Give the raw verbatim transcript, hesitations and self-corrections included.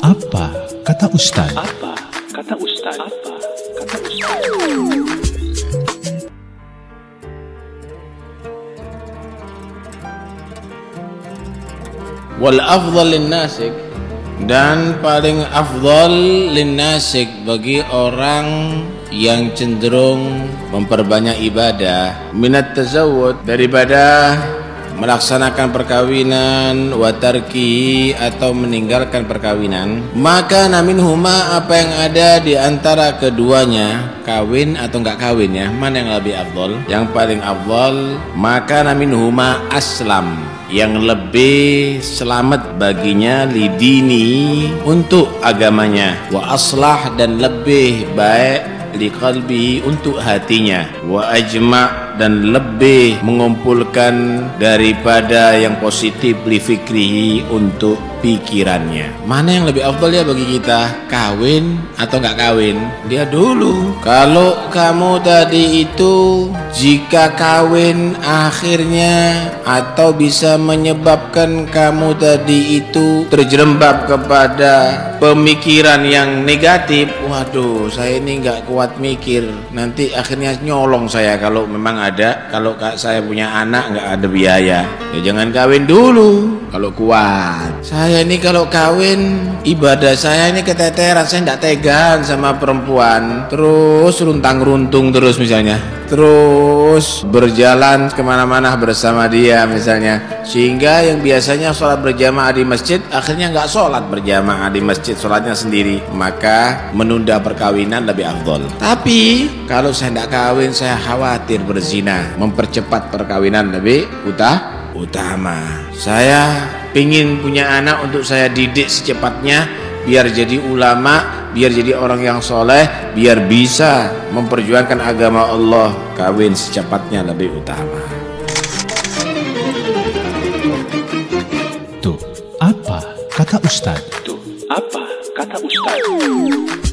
Apa kata Ustaz? Apa kata Ustaz? Apa kata Ustaz? Wal afdal linnasik, dan paling afdal linnasik bagi orang yang cenderung memperbanyak ibadah, minat tazawwud, daripada melaksanakan perkawinan, watarki, atau meninggalkan perkawinan. Maka namin huma, apa yang ada di antara keduanya, kawin atau enggak kawin, ya, mana yang lebih afdal? Yang paling afdal, maka namin huma aslam, yang lebih selamat baginya, lidini, untuk agamanya, wa aslah, dan lebih baik liqalbi, untuk hatinya, wa ajma', dan lebih mengumpulkan daripada yang positif, li fikrihi, untuk pikirannya. Mana yang lebih afdal ya bagi kita, kawin atau nggak kawin? Dia dulu. Kalau kamu tadi itu jika kawin akhirnya atau bisa menyebabkan kamu tadi itu terjerembab kepada pemikiran yang negatif, waduh, saya ini nggak kuat mikir, nanti akhirnya nyolong saya kalau memang ada, kalau saya punya anak nggak ada biaya, ya jangan kawin dulu kalau kuat. Saya ini kalau kawin, ibadah saya ini keteteran, saya nggak tegaan sama perempuan, terus runtang runtung terus misalnya, terus berjalan kemana-mana bersama dia misalnya, sehingga yang biasanya sholat berjamaah di masjid akhirnya nggak sholat berjamaah di masjid, sholatnya sendiri. Maka menunda perkawinan lebih afdol. Tapi kalau saya nggak kawin, saya khawatir berzina, mempercepat perkawinan lebih utah utama. Saya pingin punya anak untuk saya didik secepatnya, biar jadi ulama, biar jadi orang yang soleh, biar bisa memperjuangkan agama Allah. Kawin secepatnya lebih utama. Tuh, apa kata Ustaz? Tuh, apa kata Ustaz?